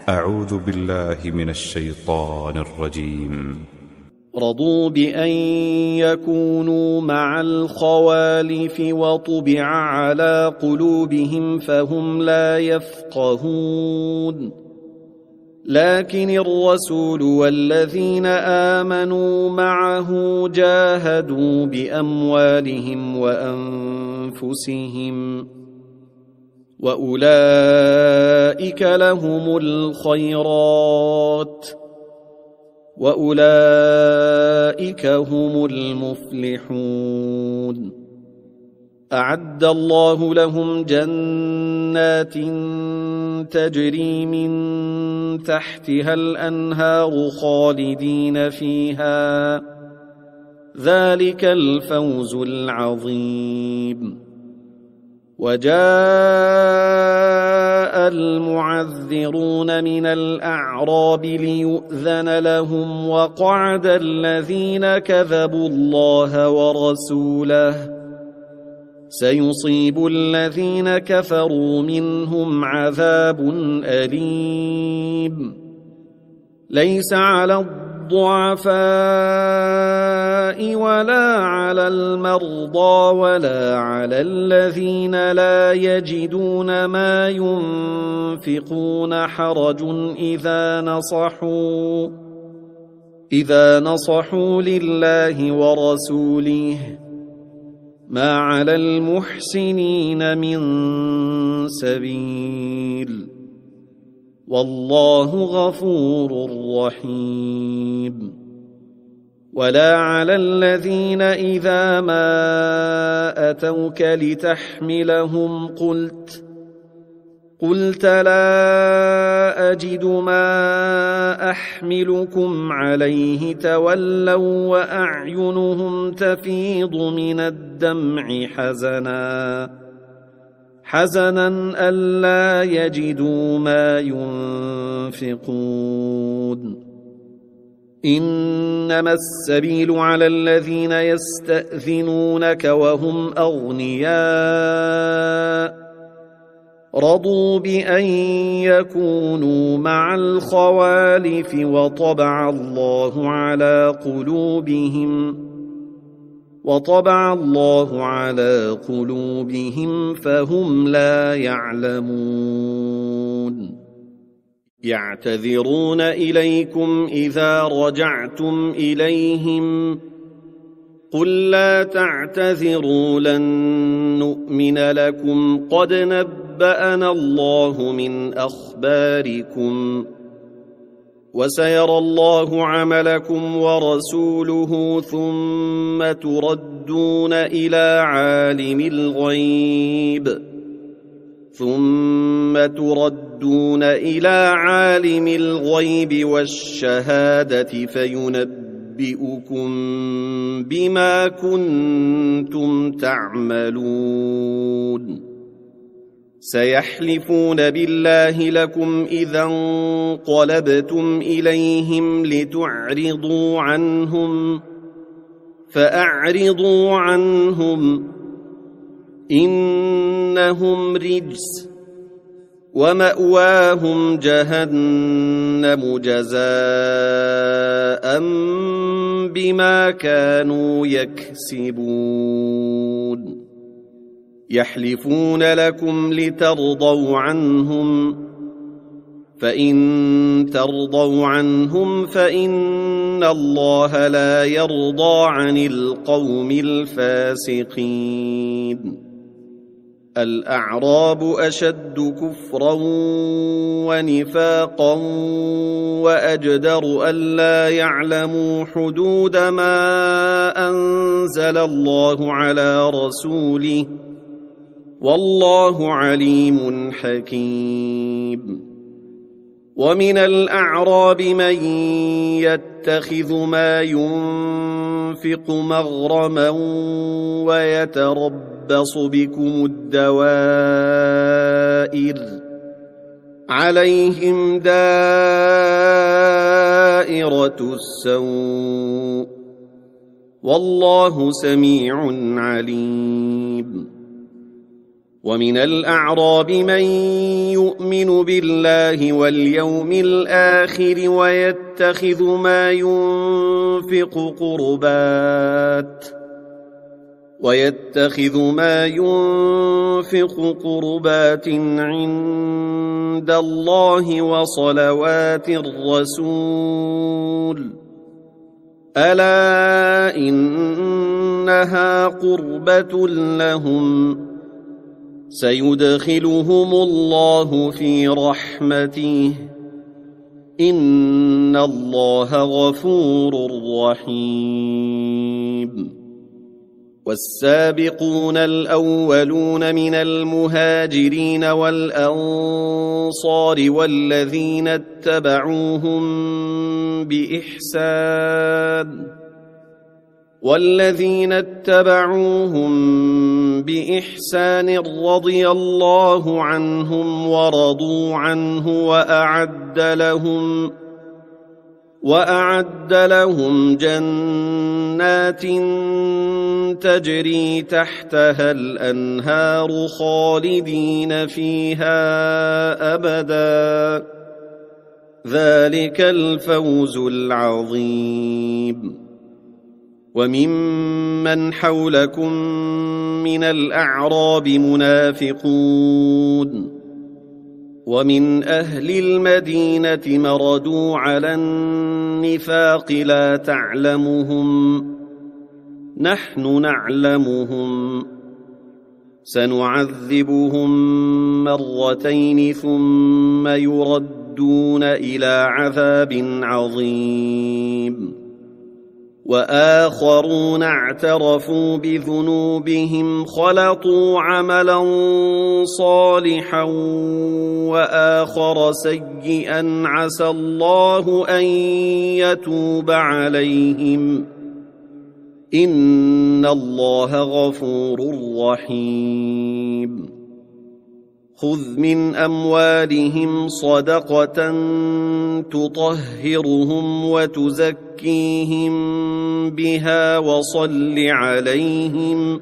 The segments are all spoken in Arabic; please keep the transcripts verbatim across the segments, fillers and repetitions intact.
أعوذ بالله من الشيطان الرجيم. رضوا بأن يكونوا مع الخوالف وطبع على قلوبهم فهم لا يفقهون. لكن الرسول والذين آمنوا معه جاهدوا بأموالهم وأنفسهم وأولئك لهم الخيرات وأولئك هم المفلحون. أعد الله لهم جنات تجري من تحتها الأنهار خالدين فيها، ذلك الفوز العظيم. وجاء المعذرون من الأعراب ليؤذن لهم وقعد الذين كذبوا الله ورسوله، سيصيب الذين كفروا منهم عذاب أليم. ليس على الضعفاء ولا على المرضى ولا على الذين لا يجدون ما ينفقون حرج إذا نصحوا إذا نصحوا لله ورسوله، ما على المحسنين من سبيل، والله غفور رحيم. ولا على الذين إذا ما أتوك لتحملهم قلت قلت لا أجد ما أحملكم عليه تولوا وأعينهم تفيض من الدمع حزنا حزنا ألا يجدوا ما ينفقون. إنما السبيل على الذين يستأذنونك وهم أغنياء رضوا بأن يكونوا مع الخوالف وطبع الله على قلوبهم وطبع الله على قلوبهم فهم لا يعلمون. يعتذرون إليكم إذا رجعتم إليهم، قل لا تعتذروا لن نؤمن لكم قد نبأنا الله من أخباركم، وسيرى الله عملكم ورسوله ثم تردون إلى عالم الغيب ثم تردون إلى عالم الغيب والشهادة فينبئكم بما كنتم تعملون. سيحلفون بالله لكم إذا انقلبتم إليهم لتعرضوا عنهم فأعرضوا عنهم، إنهم رجس ومأواهم جهنم جزاء بما كانوا يكسبون. يحلفون لكم لترضوا عنهم، فإن ترضوا عنهم فإن الله لا يرضى عن القوم الفاسقين. الأعراب أشد كفرا ونفاقا وأجدر ألا يعلموا حدود ما أنزل الله على رسوله، والله عليم حكيم. ومن الأعراب من يتخذ ما ينفق مغرما ويتربص بكم الدوائر، عليهم دائرة السوء، والله سميع عليم. ومن الأعراب من يؤمن بالله واليوم الآخر ويتخذ ما ينفق قربات ويتخذ ما ينفق قربات عند الله وصلوات الرسول ألا إنها قربة لهم سيدخلهم الله في رحمته إن الله غفور رحيم والسابقون الأولون من المهاجرين والأنصار والذين اتبعوهم بإحسان والذين اتبعوهم بإحسان رضي الله عنهم ورضوا عنه وأعد لهم وأعد لهم جنات تجري تحتها الأنهار خالدين فيها أبدا ذلك الفوز العظيم وممن حولكم من الأعراب منافقون ومن أهل المدينة مردوا على النفاق لا تعلمهم نحن نعلمهم سنعذبهم مرتين ثم يردون إلى عذاب عظيم وآخرون اعترفوا بذنوبهم خلطوا عملا صالحا وآخر سيئا عسى الله أن يتوب عليهم إن الله غفور رحيم خذ من أموالهم صدقة تطهرهم وتزكيهم بها وصل عليهم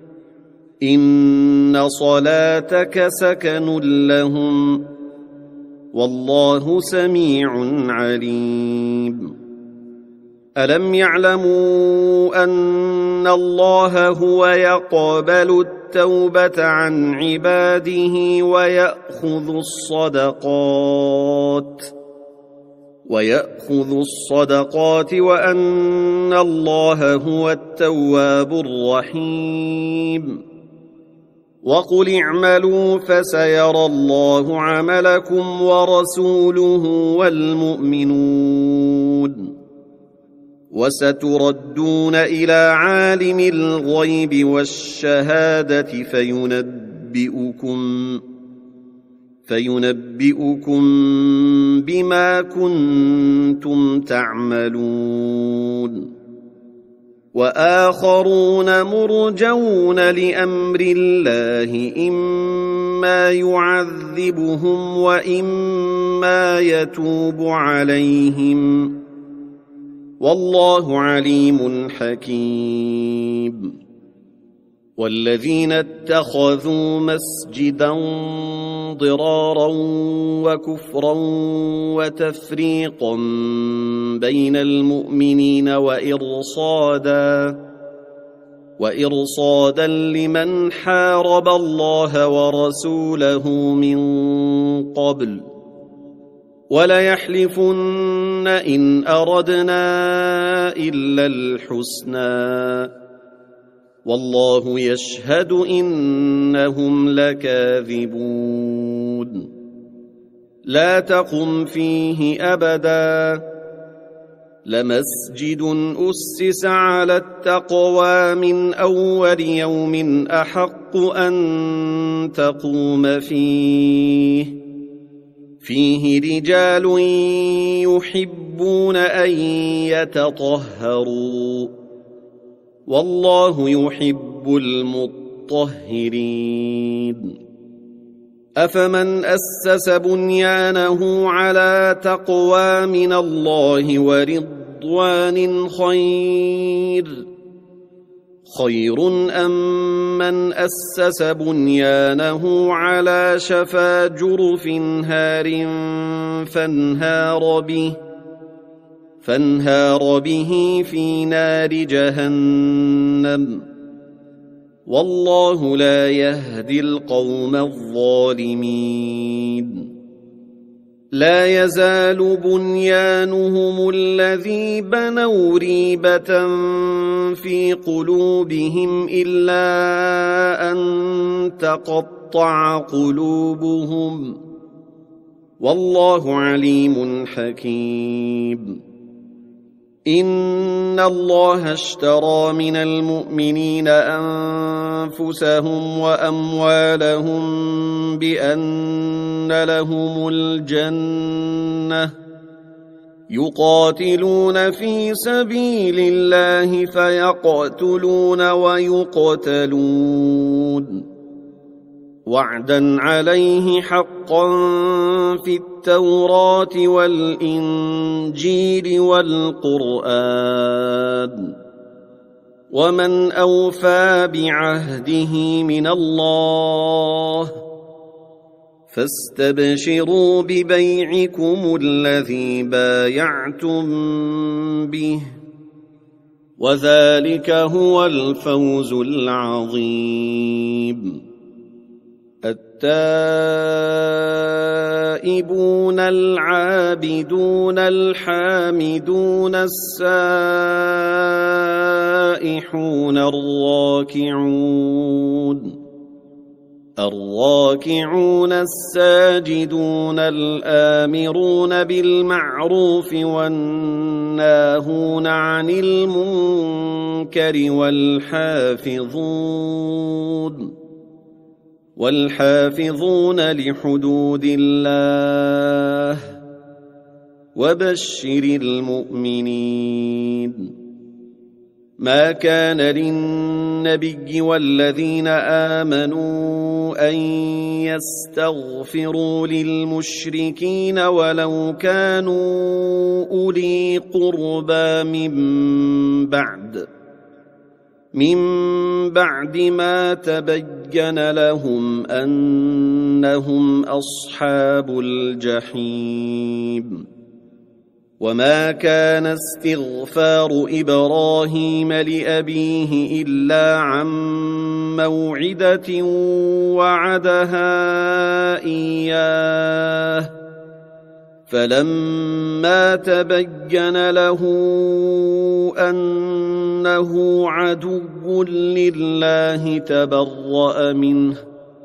إن صلاتك سكن لهم والله سميع عليم ألم يعلموا أن الله هو يقبل التوبة عن عباده ويأخذ الصدقات ويأخذ الصدقات وأن الله هو التواب الرحيم وقل اعملوا فسيرى الله عملكم ورسوله والمؤمنون وستردون إلى عالم الغيب والشهادة فينبئكم فينبئكم بما كنتم تعملون وآخرون مرجون لأمر الله إما يعذبهم وإما يتوب عليهم والله عليم حكيم والذين اتخذوا مسجدا ضرارا وكفرا وتفريقا بين المؤمنين وإرصادا وإرصادا لمن حارب الله ورسوله من قبل وليحلفن إن أردنا إلا الحسنى والله يشهد إنهم لكاذبون لا تقم فيه أبدا لمسجد أسس على التقوى من أول يوم أحق أن تقوم فيه فيه رجال يحبون أن يتطهروا والله يحب المطهرين أفمن أسس بنيانه على تقوى من الله ورضوان خير خير أم من أسس بنيانه على شفا جرف هار فانهار به فانهار به في نار جهنم والله لا يهدي القوم الظالمين لا يزال بنيانهم الذي بنوا ريبة في قلوبهم إلا أن تقطع قلوبهم والله عليم حكيم إن الله اشترى من المؤمنين أنفسهم وأموالهم بأن لهم الجنة يقاتلون في سبيل الله فيقتلون ويقتلون وعدا عليه حقا في التوراة والإنجيل والقرآن ومن أوفى بعهده من الله فاستبشروا ببيعكم الذي بايعتم به وذلك هو الفوز العظيم التائبون العابدون الحامدون السائحون الراكعون الراكعون الساجدون الآمرون بالمعروف والناهون عن المنكر والحافظون والحافظون لحدود الله وبشر المؤمنين ما كان للنبي والذين آمنوا أن يستغفروا للمشركين ولو كانوا أولي قربى من بعد من بعد ما تبين لهم أنهم أصحاب الجحيم وما كان استغفار إبراهيم لأبيه إلا عن موعدة وعدها إياه فلما تبين له أنه عدو لله تبرأ منه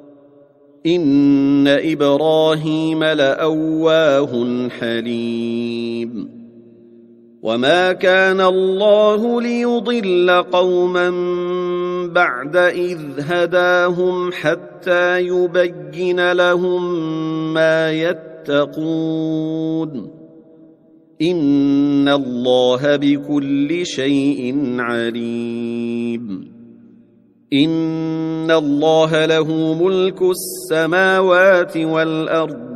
إن إبراهيم لأواه حليم وما كان الله ليضل قوما بعد إذ هداهم حتى يبين لهم ما يتقون إن الله بكل شيء عليم إن الله له ملك السماوات والأرض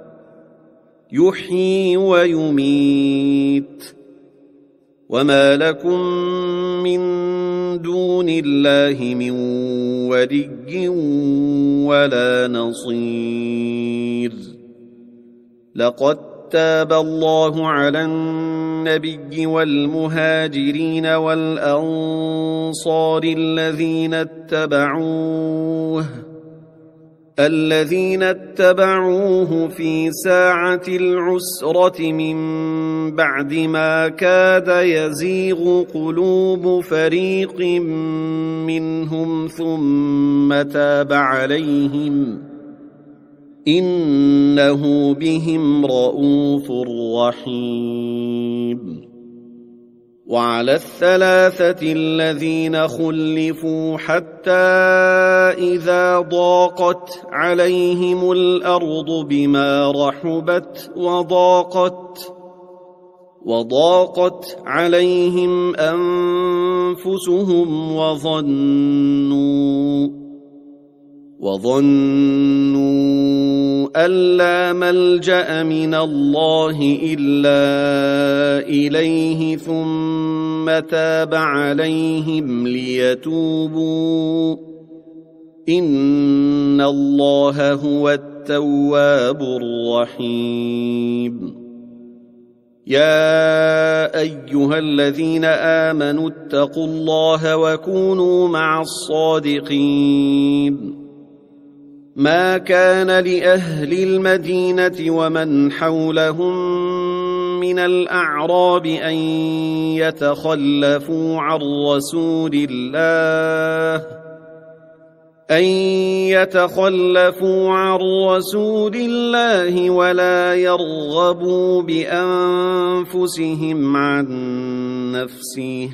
يحيي ويميت وما لكم من دون الله من ولي ولا نصير لقد تاب الله على النبي والمهاجرين والأنصار الذين اتبعوه الذين اتبعوه في ساعة العسرة من بعد ما كاد يزيغ قلوب فريق منهم ثم تاب عليهم إنه بهم رءوف رحيم وعلى الثلاثة الذين خلفوا حتى إذا ضاقت عليهم الأرض بما رحبت وضاقت وضاقت عليهم أنفسهم وظنوا وظنوا أن لا ملجأ من الله إلا إليه ثم تاب عليهم ليتوبوا إن الله هو التواب الرحيم يا أيها الذين آمنوا اتقوا الله وكونوا مع الصادقين ما كان لأهل المدينة ومن حولهم من الأعراب أن يتخلفوا عن رسول الله أن يتخلفوا عن رسول الله ولا يرغبوا بأنفسهم عن نفسه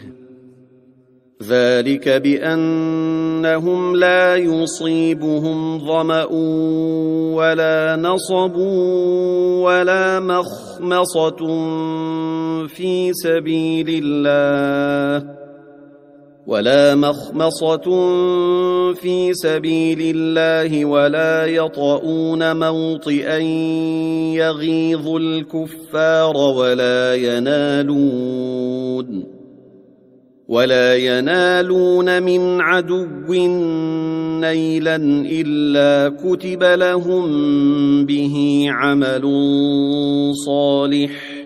ذلك بأنهم لا يصيبهم ظمأ ولا نصب ولا مخمصة في سبيل الله ولا مخمصة في سبيل الله ولا يطؤون موطئا يغيظ الكفار ولا ينالون ولا ينالون من عدو نيلا إلا كتب لهم به عمل صالح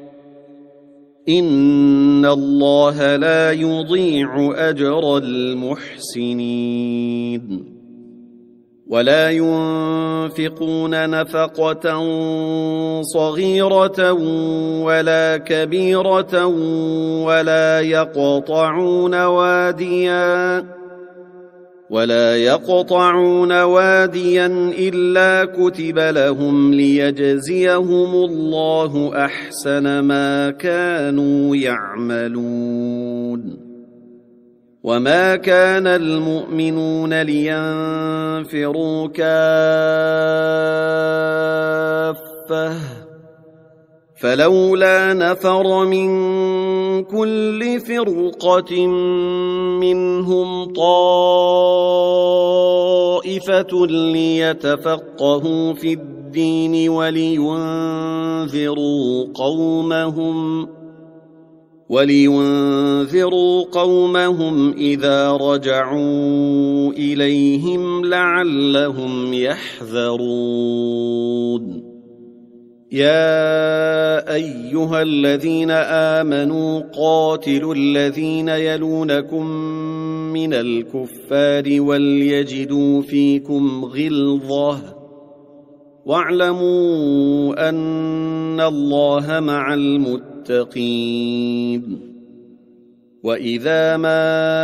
إن الله لا يضيع أجر المحسنين ولا ينفقون نفقة صغيرة ولا كبيرة ولا يقطعون واديا ولا يقطعون واديا إلا كتب لهم ليجزيهم الله أحسن ما كانوا يعملون وما كان المؤمنون لينفروا كافة فلولا نفر من كل فرقة منهم طائفة ليتفقهوا في الدين ولينذروا قومهم ولينذروا قومهم إذا رجعوا إليهم لعلهم يحذرون يا أيها الذين آمنوا قاتلوا الذين يلونكم من الكفار وليجدوا فيكم غلظة واعلموا أن الله مع المتقين وإذا ما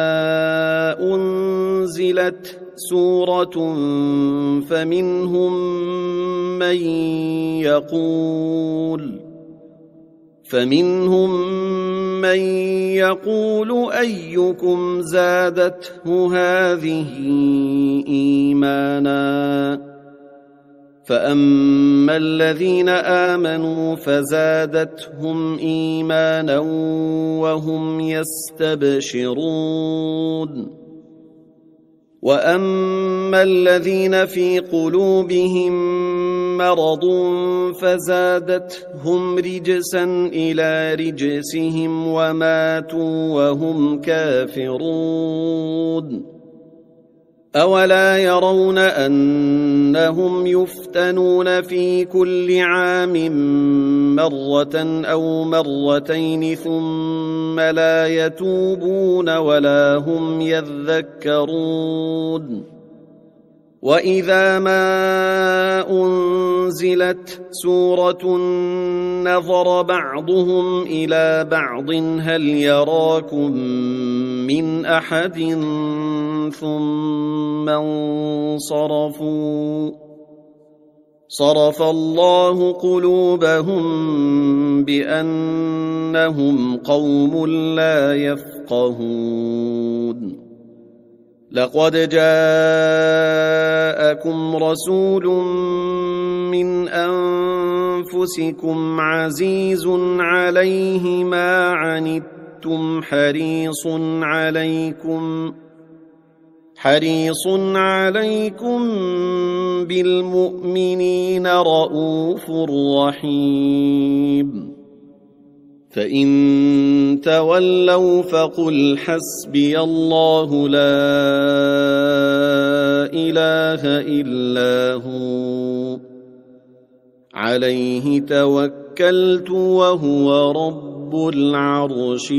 أنزلت سورة فمنهم من يقول فمنهم من يقول أيكم زادته هذه إيمانا فأما الذين آمنوا فزادتهم إيمانا وهم يستبشرون وأما الذين في قلوبهم مرض فزادتهم رجسا إلى رجسهم وماتوا وهم كافرون أولا يرون أنهم يفتنون في كل عام مرة أو مرتين ثم لا يتوبون ولا هم يذكرون وإذا ما أنزلت سورة نظر بعضهم إلى بعض هل يراكم من أحد ثم انصرفوا صرف الله قلوبهم بأنهم قوم لا يفقهون لقد جاءكم رسول من أنفسكم عزيز عليه ما عنتم حريص عليكم حريص عليكم بالمؤمنين رءوف رحيم فإن تولوا فقل حسبي الله لا إله إلا هو عليه توكلت وهو رب العرش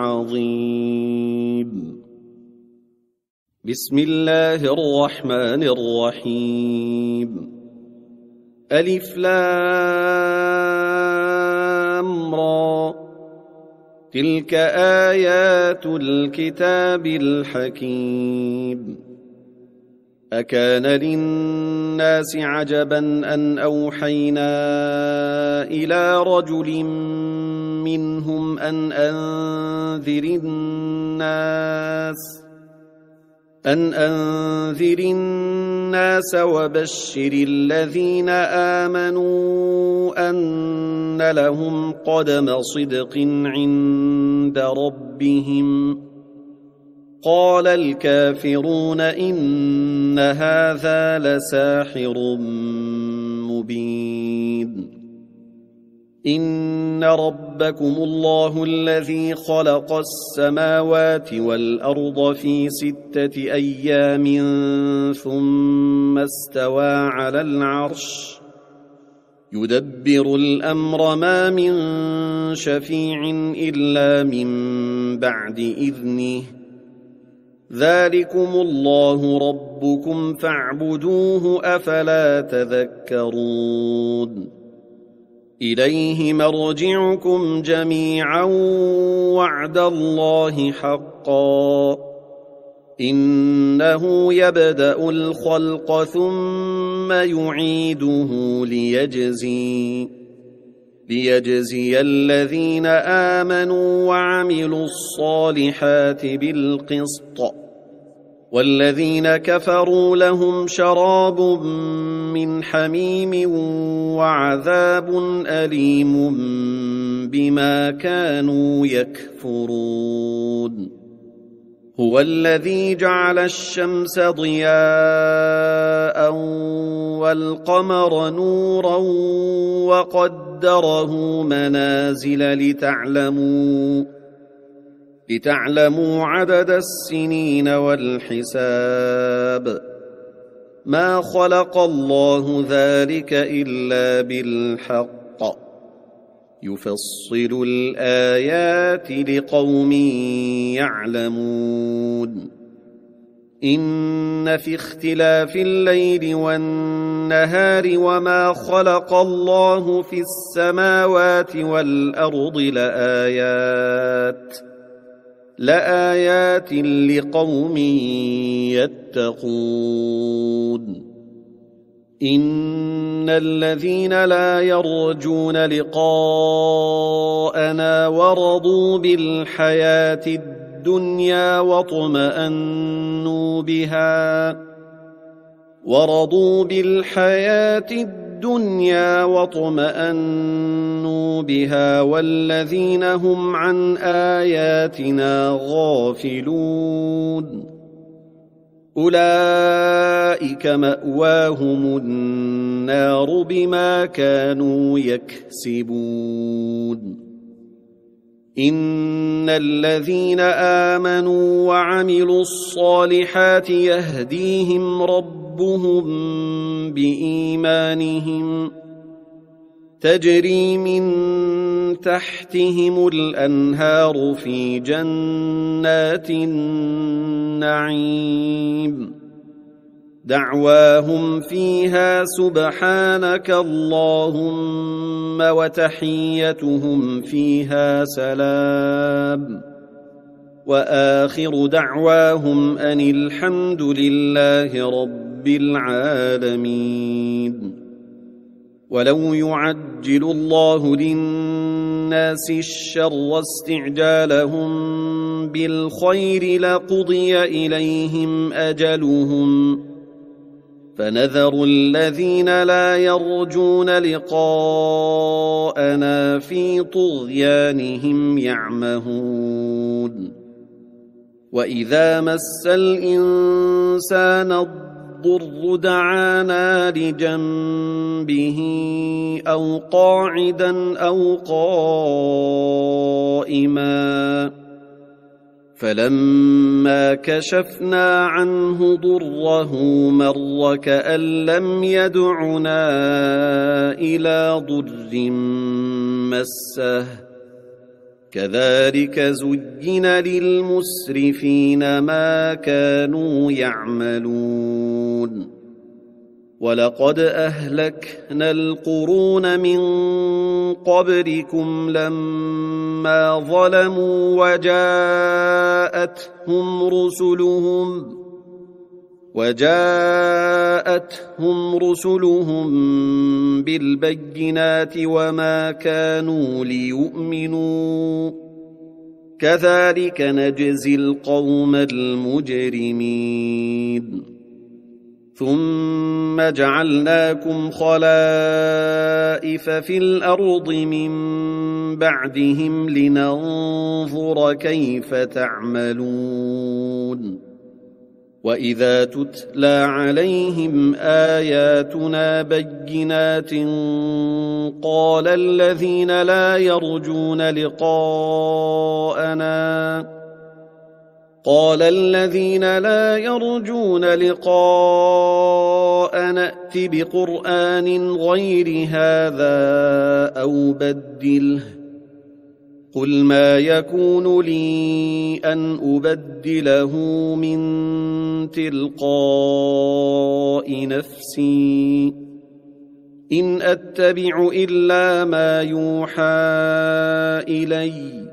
العظيم. بسم الله الرحمن الرحيم. ألف لام را تلك آيات الكتاب الحكيم. أكان للناس عجبا أن أوحينا إلى رجل منهم أن أنذر الناس أن أنذر الناس وبشر الذين آمنوا أن لهم قدم صدق عند ربهم. قال الكافرون إن هذا لساحر مبين. إن ربكم الله الذي خلق السماوات والأرض في ستة أيام ثم استوى على العرش يدبر الأمر ما من شفيع إلا من بعد إذنه ذلكم الله ربكم فاعبدوه أفلا تذكرون. إليه مرجعكم جميعا وعد الله حقا إنه يبدأ الخلق ثم يعيده ليجزي ليجزي الذين آمنوا وعملوا الصالحات بالقسط والذين كفروا لهم شراب من حميم وعذاب أليم بما كانوا يكفرون. هو الذي جعل الشمس ضياء والقمر نورا وقدره منازل لتعلموا لتعلموا عدد السنين والحساب. ما خلق الله ذلك إلا بالحق يفصل الآيات لقوم يعلمون. إن في اختلاف الليل والنهار وما خلق الله في السماوات والأرض لآيات لآيات لقوم يتقون. إن الذين لا يرجون لقاءنا ورضوا بالحياة الدنيا واطمأنوا بها ورضوا بالحياة الدنيا واطمأنوا بها والذين هم عن آياتنا غافلون أولئك مأواهم النار بما كانوا يكسبون. إن الذين آمنوا وعملوا الصالحات يهديهم ربهم بإيمانهم تجري من تحتهم الأنهار في جنات النعيم دعواهم فيها سبحانك اللهم وتحيتهم فيها سلام وآخر دعواهم أن الحمد لله رب العالمين. ولو يعجل الله للناس الشر واستعجالهم بالخير لقضي إليهم أجلهم فنذر الذين لا يرجون لقاءنا في طغيانهم يعمهون وإذا مس الإنسان الضر دعانا لجنبه أو قاعدا أو قائما فلما كشفنا عنه ضره مر كأن لم يدعنا إلى ضر مسه كذلك زين للمسرفين ما كانوا يعملون ولقد أهلكنا القرون من قبلكم لما ظلموا وجاءتهم رسلهم وجاءتهم رسلهم بالبينات وما كانوا ليؤمنوا كذلك نجزي القوم المجرمين ثم جعلناكم خلائف في الأرض من بعدهم لننظر كيف تعملون وإذا تتلى عليهم آياتنا بينات قال الذين لا يرجون لقاءنا قال الذين لا يرجون لقاءنا ائت بقرآن غير هذا أو بدله قل ما يكون لي أن أبدله من تلقاء نفسي إن أتبع إلا ما يوحى إلي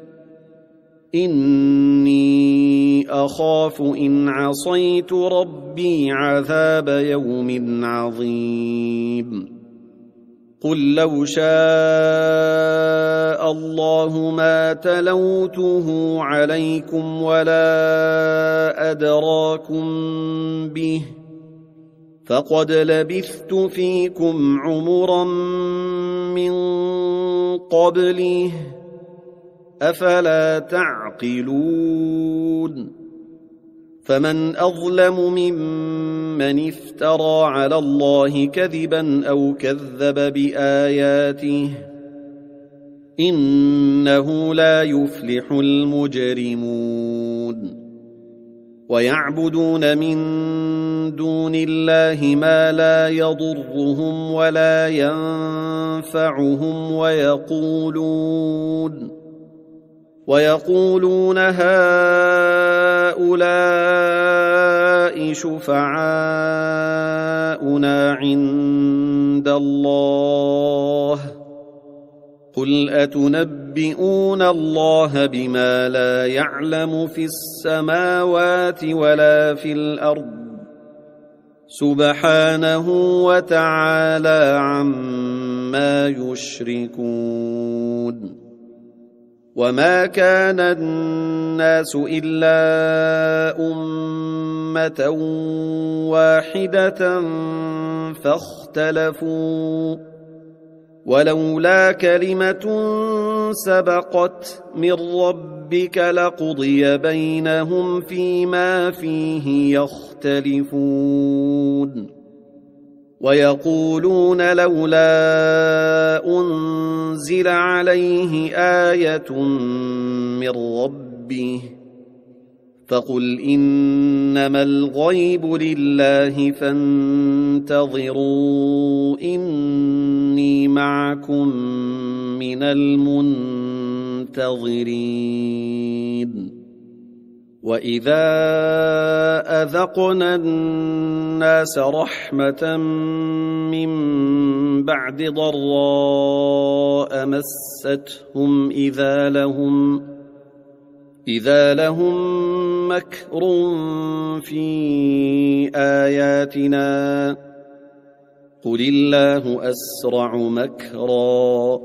إني أخاف إن عصيت ربي عذاب يوم عظيم قل لو شاء الله ما تلوته عليكم ولا أدراكم به فقد لبثت فيكم عمرا من قبله أفلا تعقلون فمن أظلم ممن افترى على الله كذبا أو كذب بآياته إنه لا يفلح المجرمون ويعبدون من دون الله ما لا يضرهم ولا ينفعهم ويقولون ويقولون هؤلاء شفعاؤنا عند الله قل أتنبئون الله بما لا يعلم في السماوات ولا في الأرض سبحانه وتعالى عما يشركون وما كان الناس إلا أمة واحدة فاختلفوا ولولا كلمة سبقت من ربك لقضي بينهم فيما فيه يختلفون ويقولون لولا أنزل عليه آية من ربه فقل إنما الغيب لله فانتظروا إني معكم من المنتظرين وإذا أذقنا الناس رحمة من بعد ضراء مستهم إذا لهم إذا لهم مكر في آياتنا قل الله أسرع مكرا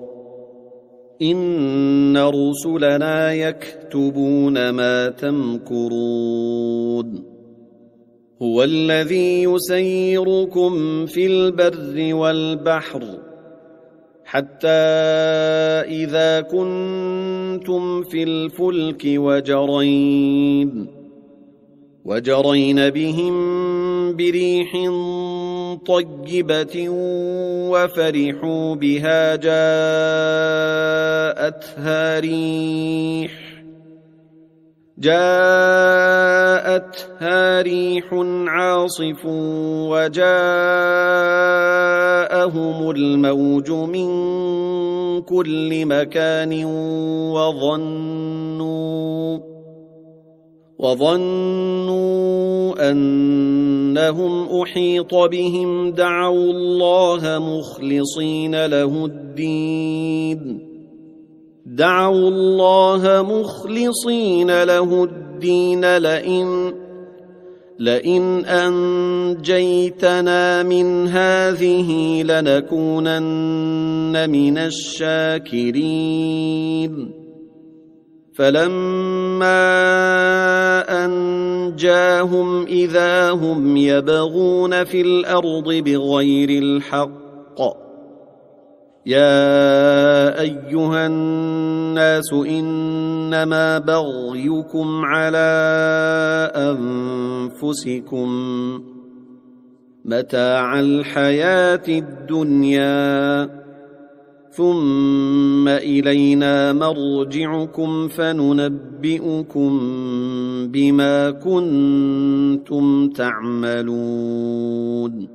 إن رسلنا يكتبون ما تمكرون هو الذي يسيركم في البر والبحر حتى إذا كنتم في الفلك وجرين وجرين بهم بريح طيبة وفرحوا بها جاءتها ريح جاءتها ريح عاصف وجاءهم الموج من كل مكان وظنوا وظنوا أنهم أحيط بهم دعوا الله مخلصين له الدين دعوا الله مخلصين له الدين لئن لئن أنجيتنا من هذه لنكونن من الشاكرين فلما أنجاهم إذا هم يبغون في الأرض بغير الحق يا أيها الناس إنما بغيكم على أنفسكم متاع الحياة الدنيا ثم إلينا مرجعكم فننبئكم بما كنتم تعملون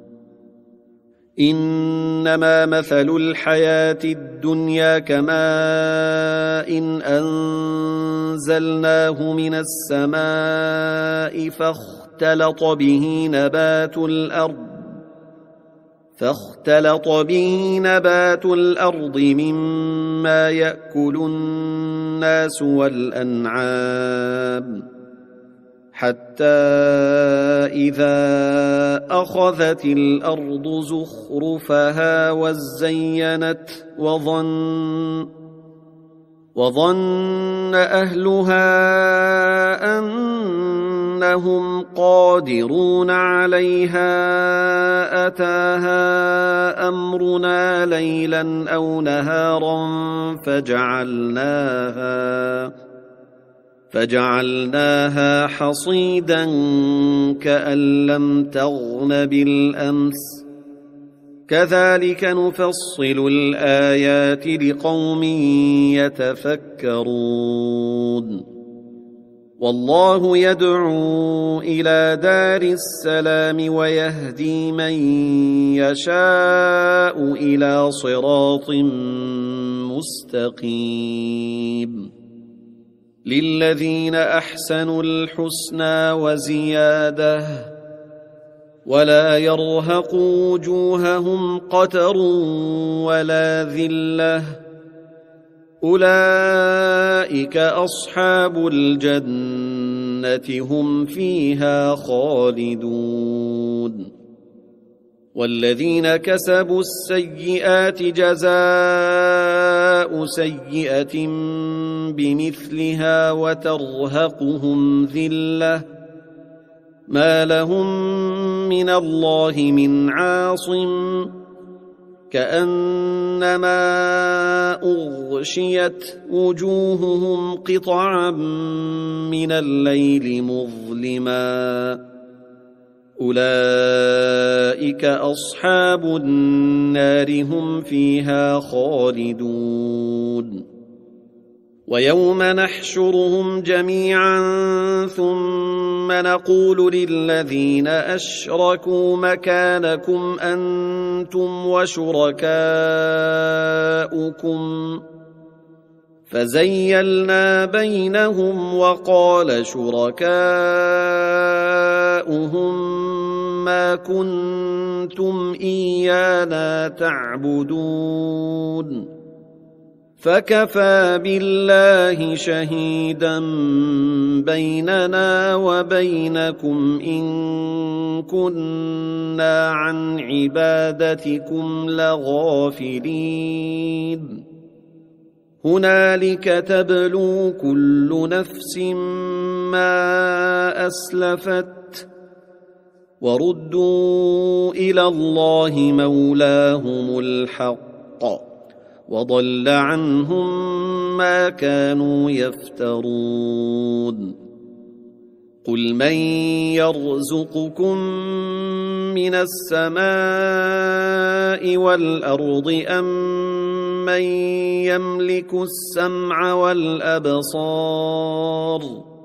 إنما مثل الحياة الدنيا كماء إن أنزلناه من السماء فاختلط به نبات الأرض فاختلط به نبات الأرض مما يأكل الناس والأنعام حتى إذا أخذت الأرض زخرفها وزينت وظن وظن أهلها أنهم قادرون عليها أتاها أمرنا ليلا أو نهارا فجعلناها فجعلناها حصيدا كأن لم تغن بالأمس كذلك نفصل الآيات لقوم يتفكرون والله يدعو إلى دار السلام ويهدي من يشاء إلى صراط مستقيم للذين أحسنوا الحسنى وزيادة ولا يرهق وجوههم قتر ولا ذلة أولئك أصحاب الجنة هم فيها خالدون والذين كسبوا السيئات جزاء سيئة بمثلها وترهقهم ذلة ما لهم من الله من عاصم كأنما أغشيت وجوههم قطعا من الليل مظلما أولئك أصحاب النار هم فيها خالدون ويوم نحشرهم جميعا ثم نقول للذين أشركوا مكانكم أنتم وشركاؤكم فزيلنا بينهم وقال شركاؤهم ما كنتم إيانا تعبدون فكفى بالله شهيدا بيننا وبينكم إن كنا عن عبادتكم لغافلين هنالك تبلو كل نفس ما أسلفت وردوا إلى الله مولاهم الحق وضل عنهم ما كانوا يفترون قل من يرزقكم من السماء والأرض أم من يملك السمع والأبصار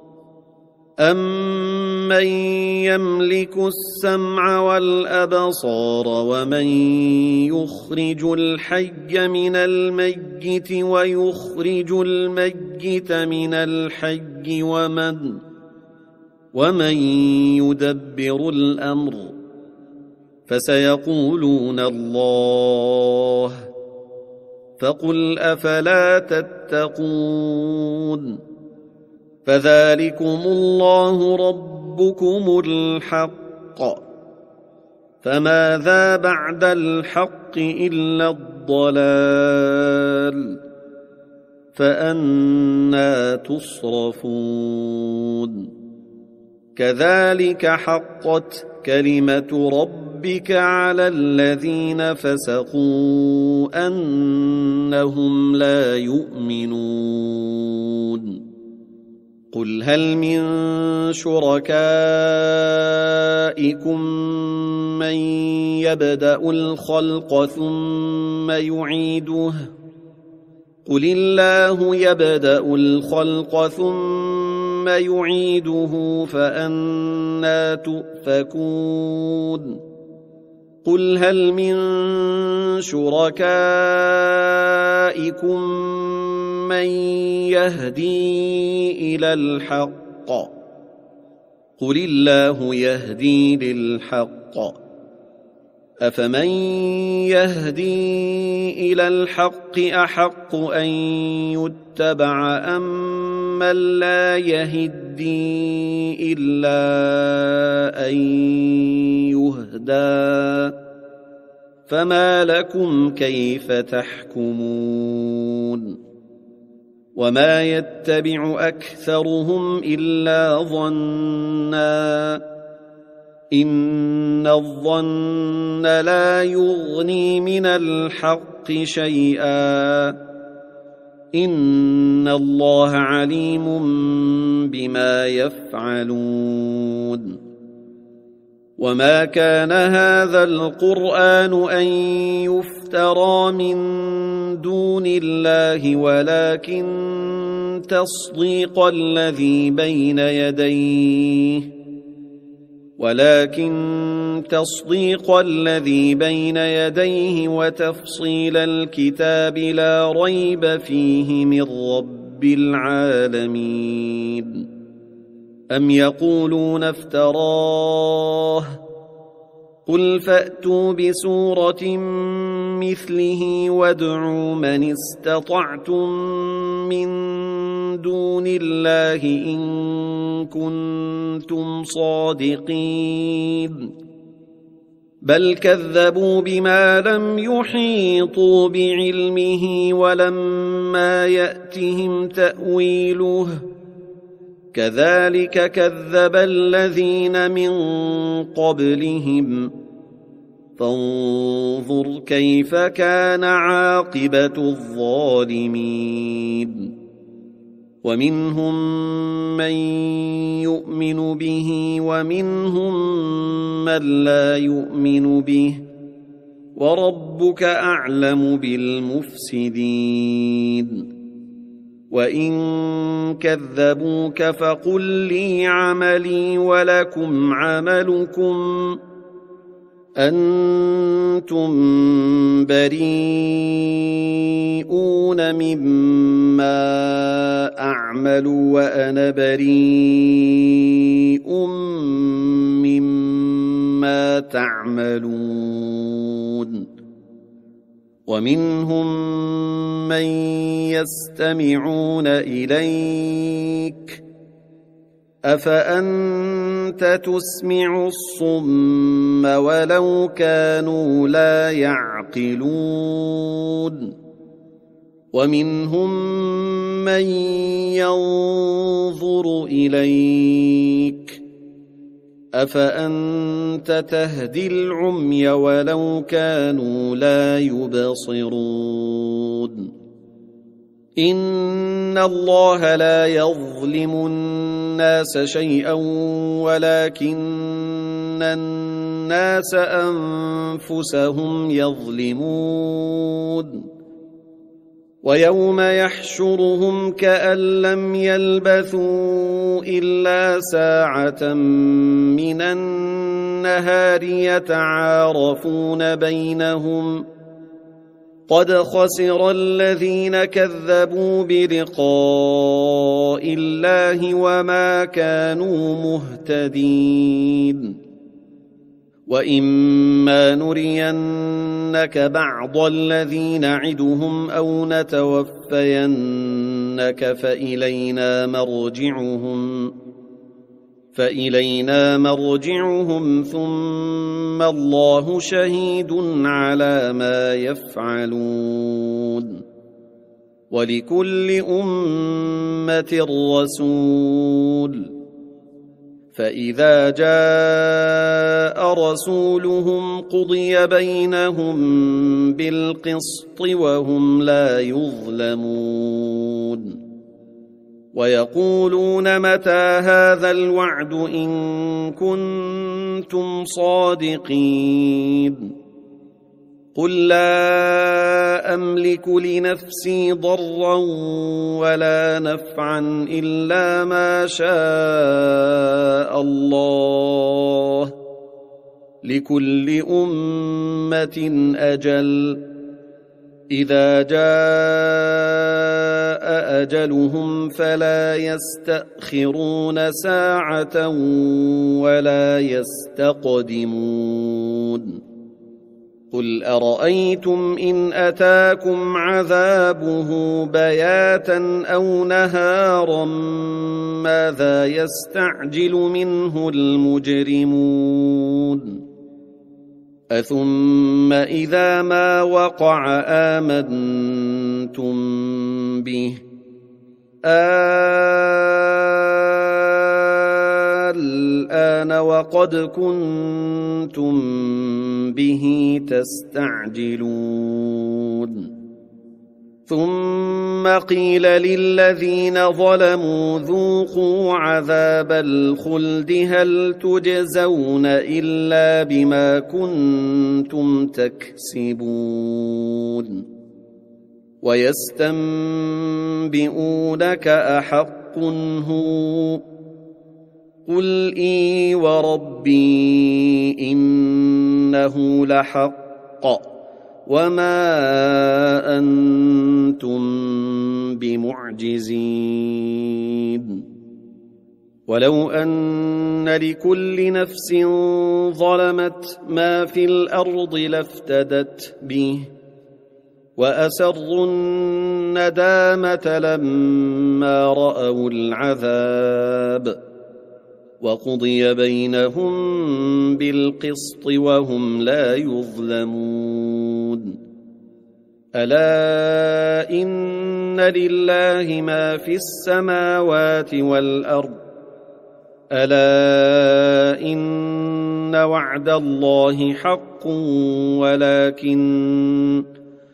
أَمَّن يَمْلِكُ السَّمْعَ وَالْأَبْصَارَ وَمَن يُخْرِجُ الْحَيَّ مِنَ الْمَيِّتِ وَيُخْرِجُ الْمَيِّتَ مِنَ الْحَيِّ وَمَن وَمَن يُدَبِّرُ الْأَمْرَ فَسَيَقُولُونَ اللَّهُ فَقُلْ أَفَلَا تَتَّقُونَ فذلكم الله ربكم الحق فماذا بعد الحق إلا الضلال فأنى تصرفون كذلك حقت كلمة ربك على الذين فسقوا أنهم لا يؤمنون قل هل من شركائكم من يبدأ الخلق ثم يعيده قل الله يبدأ الخلق ثم يعيده فأنى تؤفكون قل هل من شركائكم من يهدي إلى الحق قل الله يهدي للحق أفمن يهدي إلى الحق أحق أن يتبع أم من لا يهدي إلا أن يهدى فما لكم كيف تحكمون وما يتبع أكثرهم إلا ظنا إن الظن لا يغني من الحق شيئا إن الله عليم بما يفعلون وما كان هذا القرآن أن يفترى من دون الله ولكن تصديق الذي بين يديه ولكن تصديق الذي بين يديه وتفصيل الكتاب لا ريب فيه من رب العالمين أم يقولون افتراه قل فأتوا بسورة مثله وادعوا من استطعتم من دون الله إن كنتم صادقين بل كذبوا بما لم يحيطوا بعلمه ولما يأتهم تأويله كذلك كذب الذين من قبلهم فانظر كيف كان عاقبة الظالمين ومنهم من يؤمن به ومنهم من لا يؤمن به وربك أعلم بالمفسدين وإن كذبوك فقل لي عملي ولكم عملكم أنتم بريئون مما أعمل وأنا بريء مما تعملون ومنهم من يستمعون إليك أفأنت تسمع الصم ولو كانوا لا يعقلون ومنهم من ينظر إليك أفأنت تهدي العمي ولو كانوا لا يبصرون إن الله لا يظلم الناس شيئا ولكن الناس أنفسهم يظلمون ويوم يحشرهم كأن لم يلبثوا إلا ساعة من النهار يتعارفون بينهم قد خسر الذين كذبوا بلقاء الله وما كانوا مهتدين وإما نرينك بعض الذي نعدهم أو نتوفينك فإلينا مرجعهم فإلينا مرجعهم ثم الله شهيد على ما يفعلون ولكل أمة رسول فإذا جاء رسولهم قضي بينهم بالقسط وهم لا يظلمون ويقولون متى هذا الوعد إن كنتم صادقين قل لا أملك لنفسي ضرا ولا نفعا إلا ما شاء الله لكل أمة أجل إذا جاء أجلهم فلا يستأخرون ساعة ولا يستقدمون قل أرأيتم إن أتاكم عذابه بياتا أو نهارا ماذا يستعجل منه المجرمون أثم إذا ما وقع آمنتم به الآن وقد كنتم به تستعجلون ثم قيل للذين ظلموا ذوقوا عذاب الخلد هل تجزون إلا بما كنتم تكسبون ويستنبئونك أحق هو قل إي وربي إنه لحق وما أنتم بمعجزين ولو أن لكل نفس ظلمت ما في الأرض لافتدت به وأسروا الندامة لما رأوا العذاب وقضي بينهم بالقسط وهم لا يظلمون ألا إن لله ما في السماوات والأرض ألا إن وعد الله حق ولكن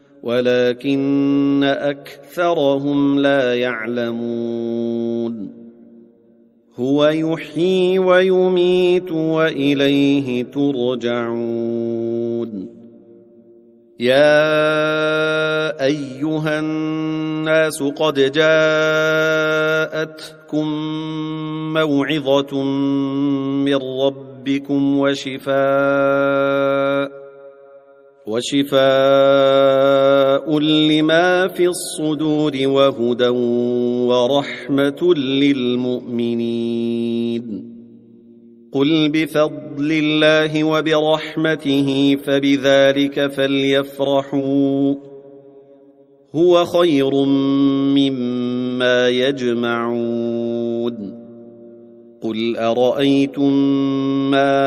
ولكن أكثرهم لا يعلمون هو يحيي ويميت وإليه ترجعون يا أيها الناس قد جاءتكم موعظة من ربكم وشفاء وشفاء لما في الصدور وهدى ورحمة للمؤمنين قل بفضل الله وبرحمته فبذلك فليفرحوا هو خير مما يجمعون قل أرأيتم ما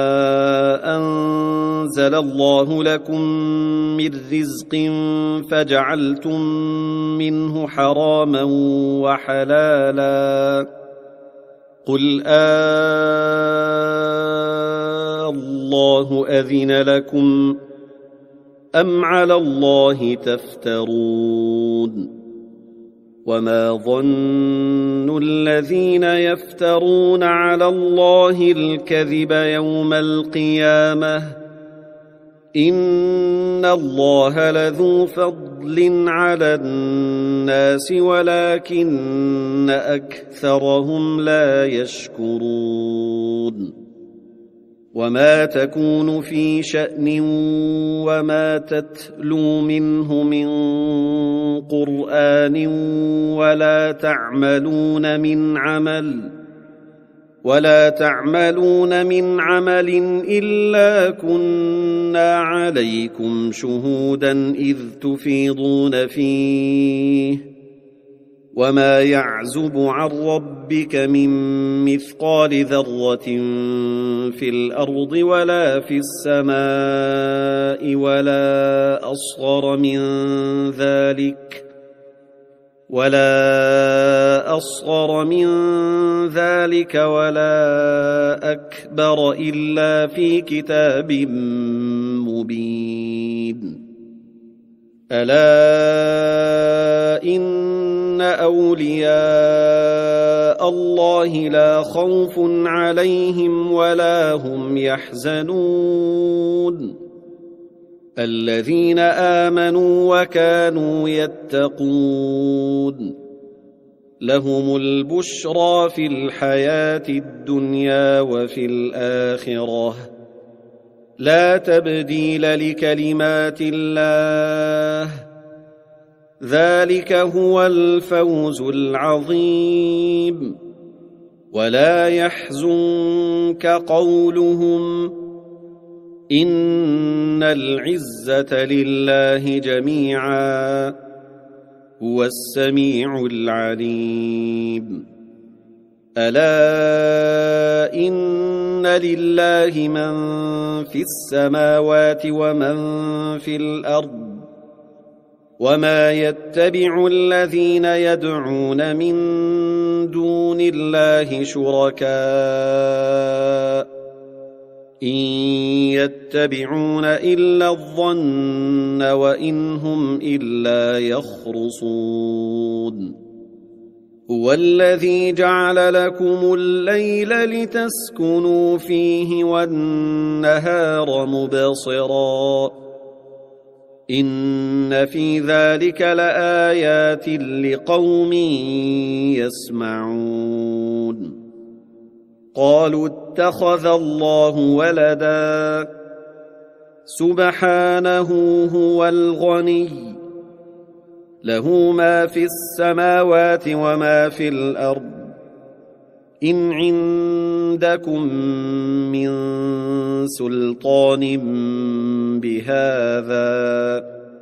أنزل الله لكم من رزق فجعلتم منه حراما وحلالا قل آه الله أذن لكم أم على الله تفترون وما ظن الذين يفترون على الله الكذب يوم القيامة إن الله لذو فضل على الناس ولكن أكثرهم لا يشكرون وما تكون في شأن وما تتلو منه من قرآن ولا تعملون من عمل ولا تعملون من عمل إلا كنا عليكم شهودا إذ تفيضون فيه وما يعزب عن ربك من مثقال ذرة في الأرض ولا في السماء ولا أصغر من ذلك ولا أصغر من ذلك ولا أكبر إلا في كتاب مبين ألا إن أولياء الله لا خوف عليهم ولا هم يحزنون الذين آمنوا وكانوا يتقون لهم البشرى في الحياة الدنيا وفي الآخرة لا تبديل لكلمات الله ذلك هو الفوز العظيم ولا يحزنك قولهم إن العزة لله جميعا هو السميع العليم ألا إن لله من في السماوات ومن في الأرض وما يتبع الذين يدعون من دون الله شركاء إن يتبعون إلا الظن وإن هم إلا يخرصون هو الذي جعل لكم الليل لتسكنوا فيه والنهار مبصرا إن في ذلك لآيات لقوم يسمعون قالوا اتخذ الله ولدا سبحانه هو الغني له ما في السماوات وما في الأرض إن عندكم من سلطان بهذا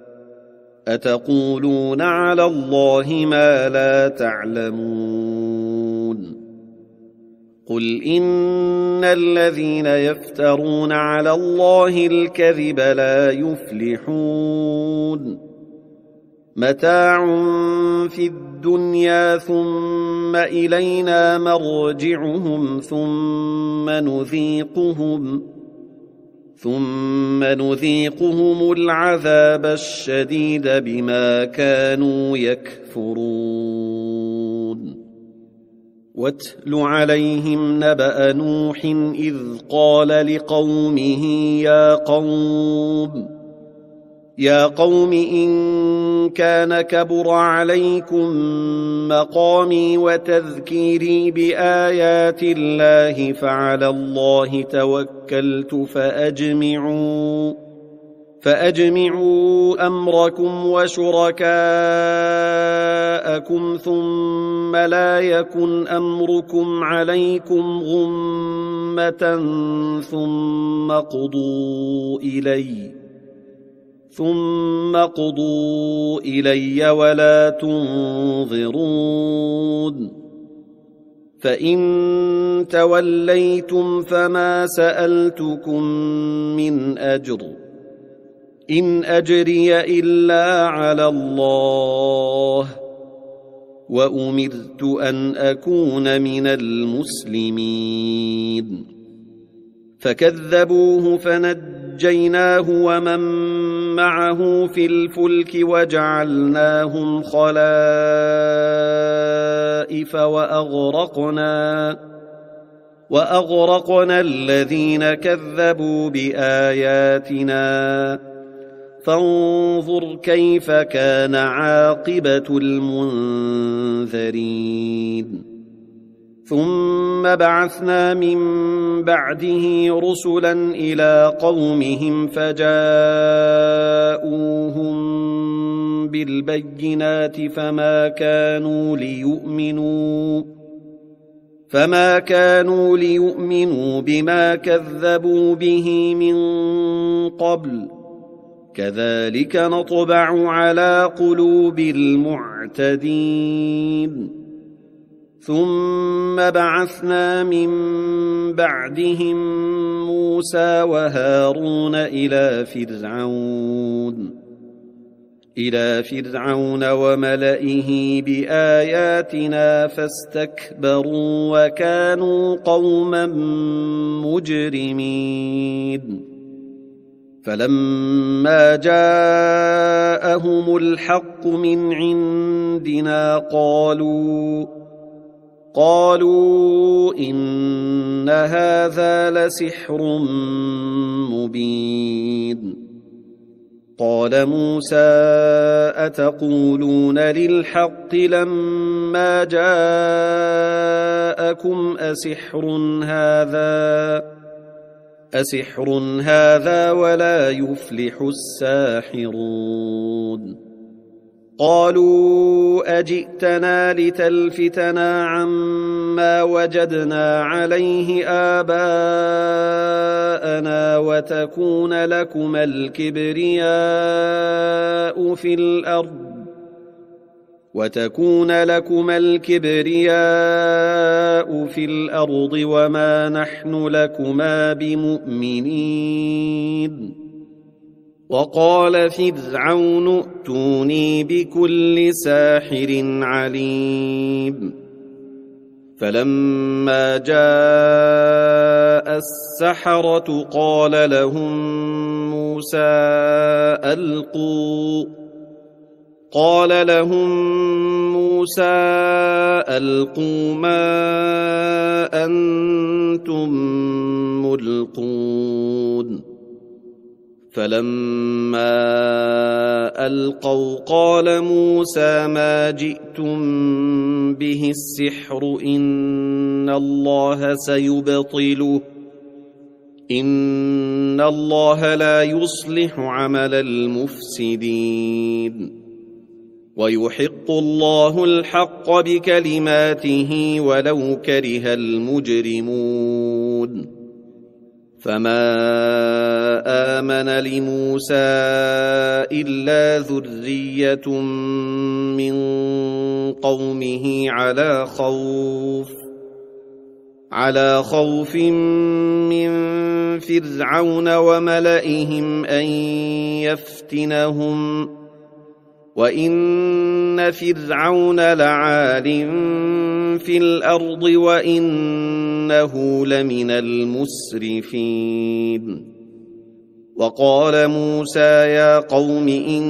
أتقولون على الله ما لا تعلمون قل إن الذين يفترون على الله الكذب لا يفلحون متاع في الدنيا ثم إلينا مرجعهم ثم نذيقهم ثم نذيقهم العذاب الشديد بما كانوا يكفرون واتل عليهم نبأ نوح إذ قال لقومه يا قوم يا قوم إن كان كبر عليكم مقامي وتذكيري بآيات الله فعلى الله توكلت فأجمعوا فأجمعوا أمركم وشركاءكم ثم لا يكن أمركم عليكم غمة ثم قضوا إلي ثم قضوا إلي ولا تنظرون فإن توليتم فما سألتكم من أجر إن أجري إلا على الله وأمرت أن أكون من المسلمين فكذبوه فنجيناه ومن معه في الفلك وجعلناهم خلائف وأغرقنا وأغرقنا الذين كذبوا بآياتنا فانظر كيف كان عاقبة المنذرين ثم بعثنا من بعده رسلا إلى قومهم فجاءوهم بالبينات فما كانوا ليؤمنوا فما كانوا ليؤمنوا بما كذبوا به من قبل كذلك نطبع على قلوب المعتدين ثم بعثنا من بعدهم موسى وهارون إلى فرعون إلى فرعون وملئه بآياتنا فاستكبروا وكانوا قوما مجرمين فلما جاءهم الحق من عندنا قالوا قالوا إن هذا لسحر مبين قال موسى أتقولون للحق لما جاءكم أسحر هذا أسحر هذا ولا يفلح الساحرون قالوا أجئتنا لتلفتنا عما وجدنا عليه آباءنا وتكون لكما الكبرياء في الأرض وتكون لكما الكبرياء في الأرض وما نحن لكما بمؤمنين وقال فرعون ائتوني بكل ساحر عليم فلما جاء السحرة قال لهم موسى ألقوا قال لهم موسى ألقوا ما أنتم ملقون فلما ألقوا قال موسى ما جئتم به السحر إن الله سيبطله إن الله لا يصلح عمل المفسدين ويحق الله الحق بكلماته ولو كره المجرمون فما آمن لموسى إلا ذرية من قومه على خوف على خوف من فرعون وملئهم أن يفتنهم وإن فرعون لعال في الأرض وإنه لمن المسرفين وقال موسى يا قوم إن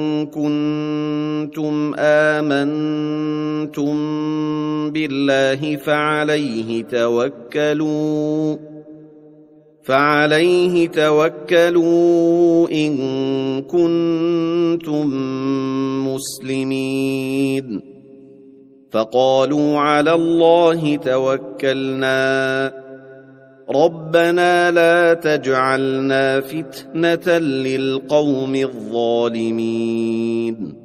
كنتم آمنتم بالله فعليه توكلوا فعليه توكلوا إن كنتم مسلمين فقالوا على الله توكلنا ربنا لا تجعلنا فتنة للقوم الظالمين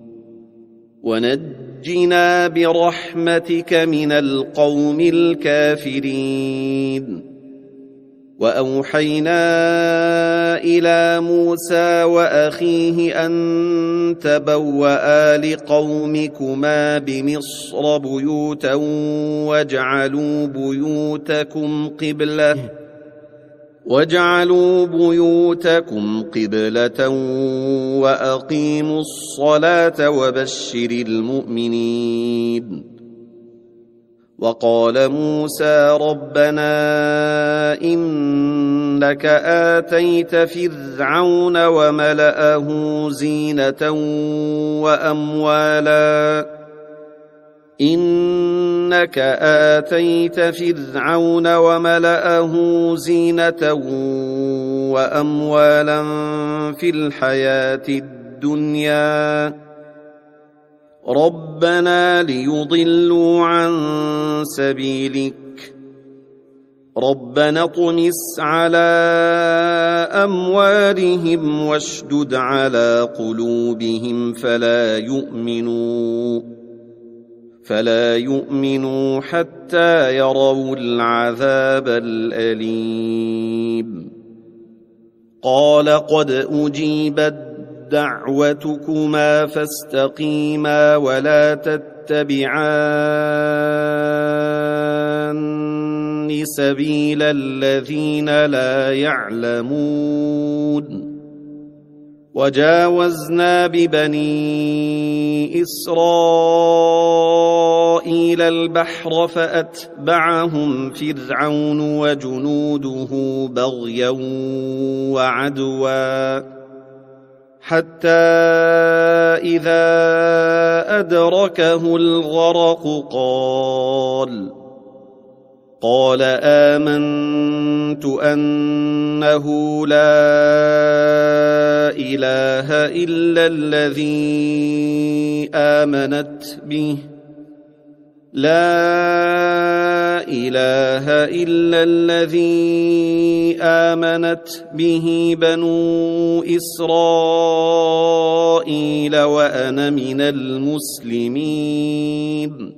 ونجنا برحمتك من القوم الكافرين وأوحينا إلى موسى وأخيه أن تبوأ لقومكما بمصر بيوتا واجعلوا بيوتكم قبلة واجعلوا بيوتكم قبلة وأقيموا الصلاة وبشر المؤمنين وقال موسى ربنا إنك آتيت فرعون وملأه زينة وأموالا إنك آتيت فرعون وملأه زينة وأموالا في الحياة الدنيا ربنا ليضلوا عن سبيلك ربنا اطمس على أموالهم واشدد على قلوبهم فلا يؤمنوا فلا يؤمنوا حتى يروا العذاب الأليم قال قد أجيبت دعوتكما فاستقيما ولا تتبعان سبيل الذين لا يعلمون وجاوزنا ببني إسرائيل البحر فأتبعهم فرعون وجنوده بغيا وعدوا حتى إذا أدركه الغرق قال قال آمنت أنه لا إله إلا الذي آمنت به لا إله إلا الذي آمنت به بنو إسرائيل وأنا من المسلمين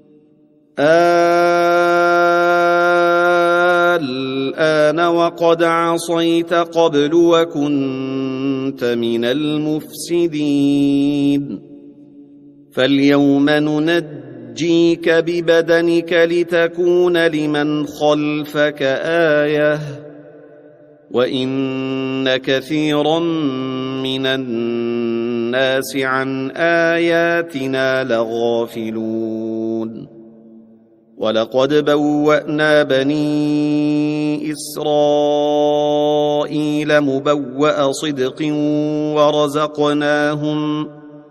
الآن وقد عصيت قبل وكنت من المفسدين فاليوم ننجيك ببدنك لتكون لمن خلفك آية وإن كثيرا من الناس عن آياتنا لغافلون ولقد بوأنا بني إسرائيل مبوأ صدق ورزقناهم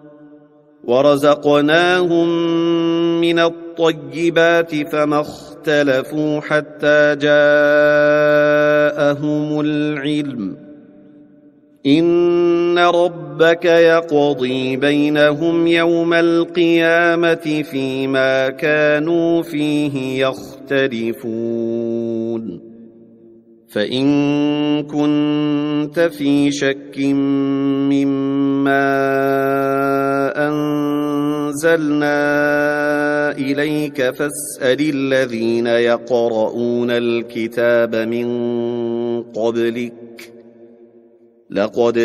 ورزقناهم من الطيبات فما اختلفوا حتى جاءهم العلم إن ربك يقضي بينهم يوم القيامة فيما كانوا فيه يختلفون فإن كنت في شك مما أنزلنا إليك فاسأل الذين يقرؤون الكتاب من قبلك لقد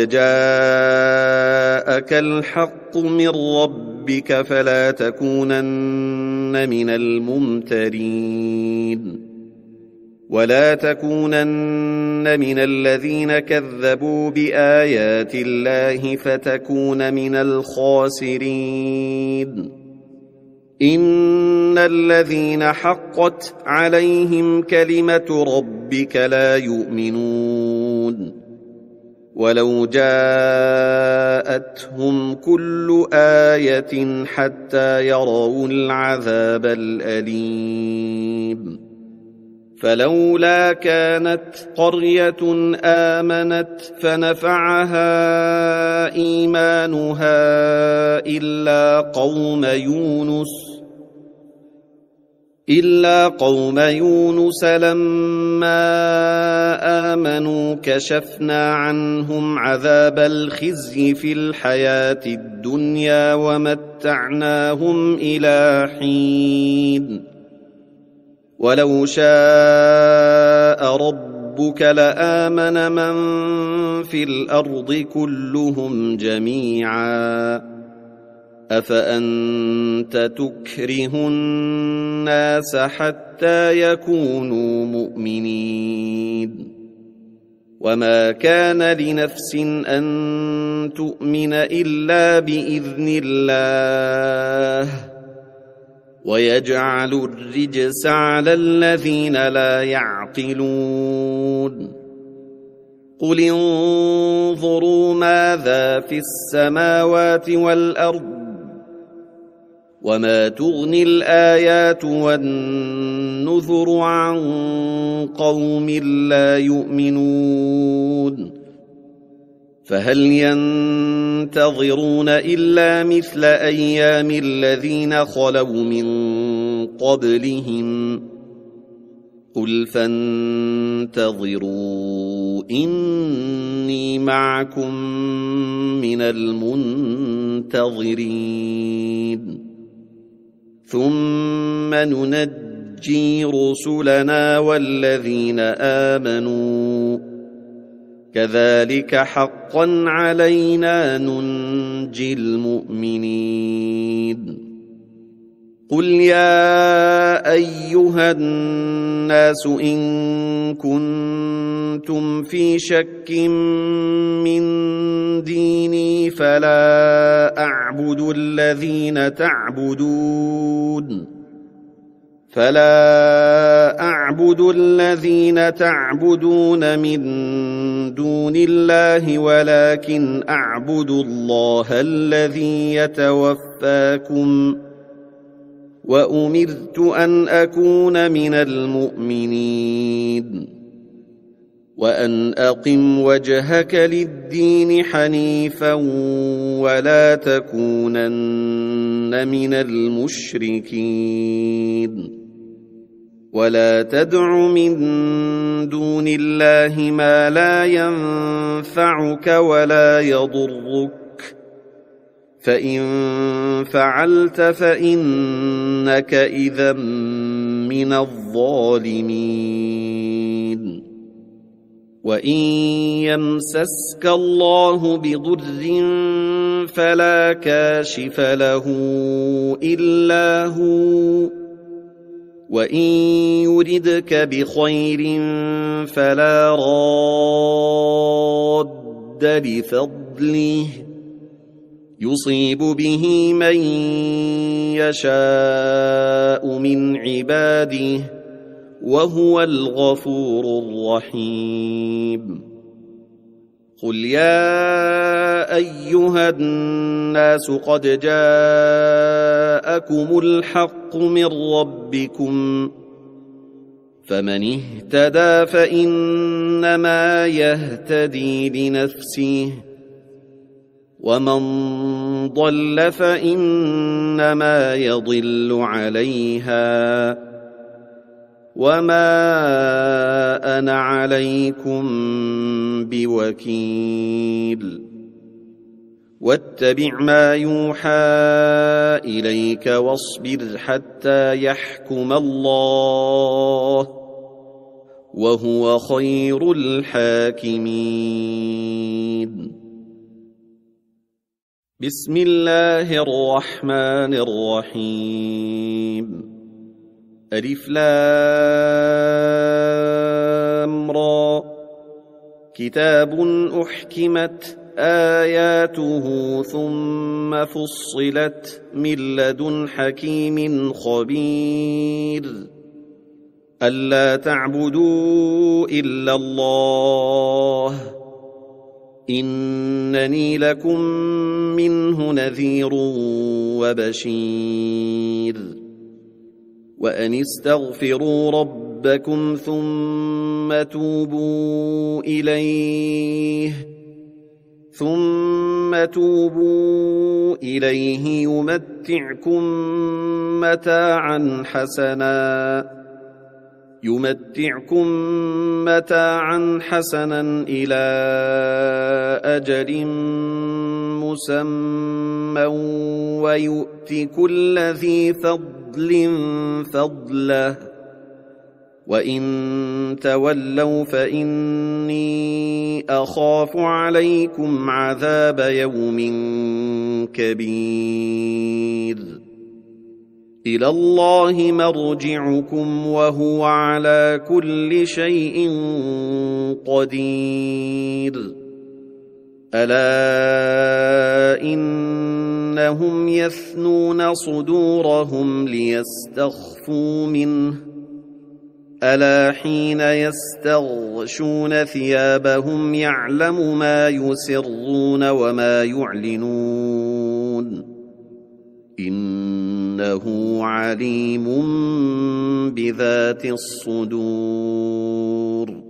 جاءك الحق من ربك فلا تكونن من الممترين ولا تكونن من الذين كذبوا بآيات الله فتكون من الخاسرين إن الذين حقت عليهم كلمة ربك لا يؤمنون ولو جاءتهم كل آية حتى يروا العذاب الأليم فلولا كانت قرية آمنت فنفعها إيمانها إلا قوم يونس إلا قوم يونس لما آمنوا كشفنا عنهم عذاب الخزي في الحياة الدنيا ومتعناهم إلى حين ولو شاء ربك لآمن من في الأرض كلهم جميعا أفأنت تكره الناس حتى يكونوا مؤمنين وما كان لنفس أن تؤمن إلا بإذن الله ويجعل الرجس على الذين لا يعقلون قل انظروا ماذا في السماوات والأرض وما تغني الآيات والنذر عن قوم لا يؤمنون فهل ينتظرون إلا مثل أيام الذين خلوا من قبلهم قل فانتظروا إني معكم من المنتظرين ثم ننجي رسلنا والذين آمنوا كذلك حقا علينا ننجي المؤمنين قل يا أيها الناس إن كنتم في شك من ديني فلا أعبد الذين تعبدون فلا أعبد الذين تعبدون من دون الله ولكن أعبد الله الذي يتوفاكم وأمرت أن أكون من المؤمنين وأن أقم وجهك للدين حنيفا ولا تكونن من المشركين ولا تدع من دون الله ما لا ينفعك ولا يضرك فإن فعلت فإنك إذا من الظالمين وإن يمسسك الله بضر فلا كاشف له إلا هو وإن يردك بخير فلا راد لفضله يصيب به من يشاء من عباده وهو الغفور الرحيم قل يا أيها الناس قد جاءكم الحق من ربكم فمن اهتدى فإنما يهتدي لنفسه ومن ضل فإنما يضل عليها وما أنا عليكم بوكيل واتبع ما يوحى إليك واصبر حتى يحكم الله وهو خير الحاكمين بسم الله الرحمن الرحيم ألف لام را كتاب أحكمت آياته ثم فصلت من لدن حكيم خبير ألا تعبدوا إلا الله إنني لكم منه نذير وبشير وأن استغفروا ربكم ثم توبوا إليه ثم توبوا إليه يمتعكم متاعا حسنا يمتعكم متاعا حسنا إلى أجل مسمى ويؤت كل ذي فضل فضله وإن تولوا فإني أخاف عليكم عذاب يوم كبير إلى الله مرجعكم وهو على كل شيء قدير ألا إن ترونهم يثنون صدورهم ليستخفوا منه ألا حين يستغشون ثيابهم يعلم ما يسرون وما يعلنون إنه عليم بذات الصدور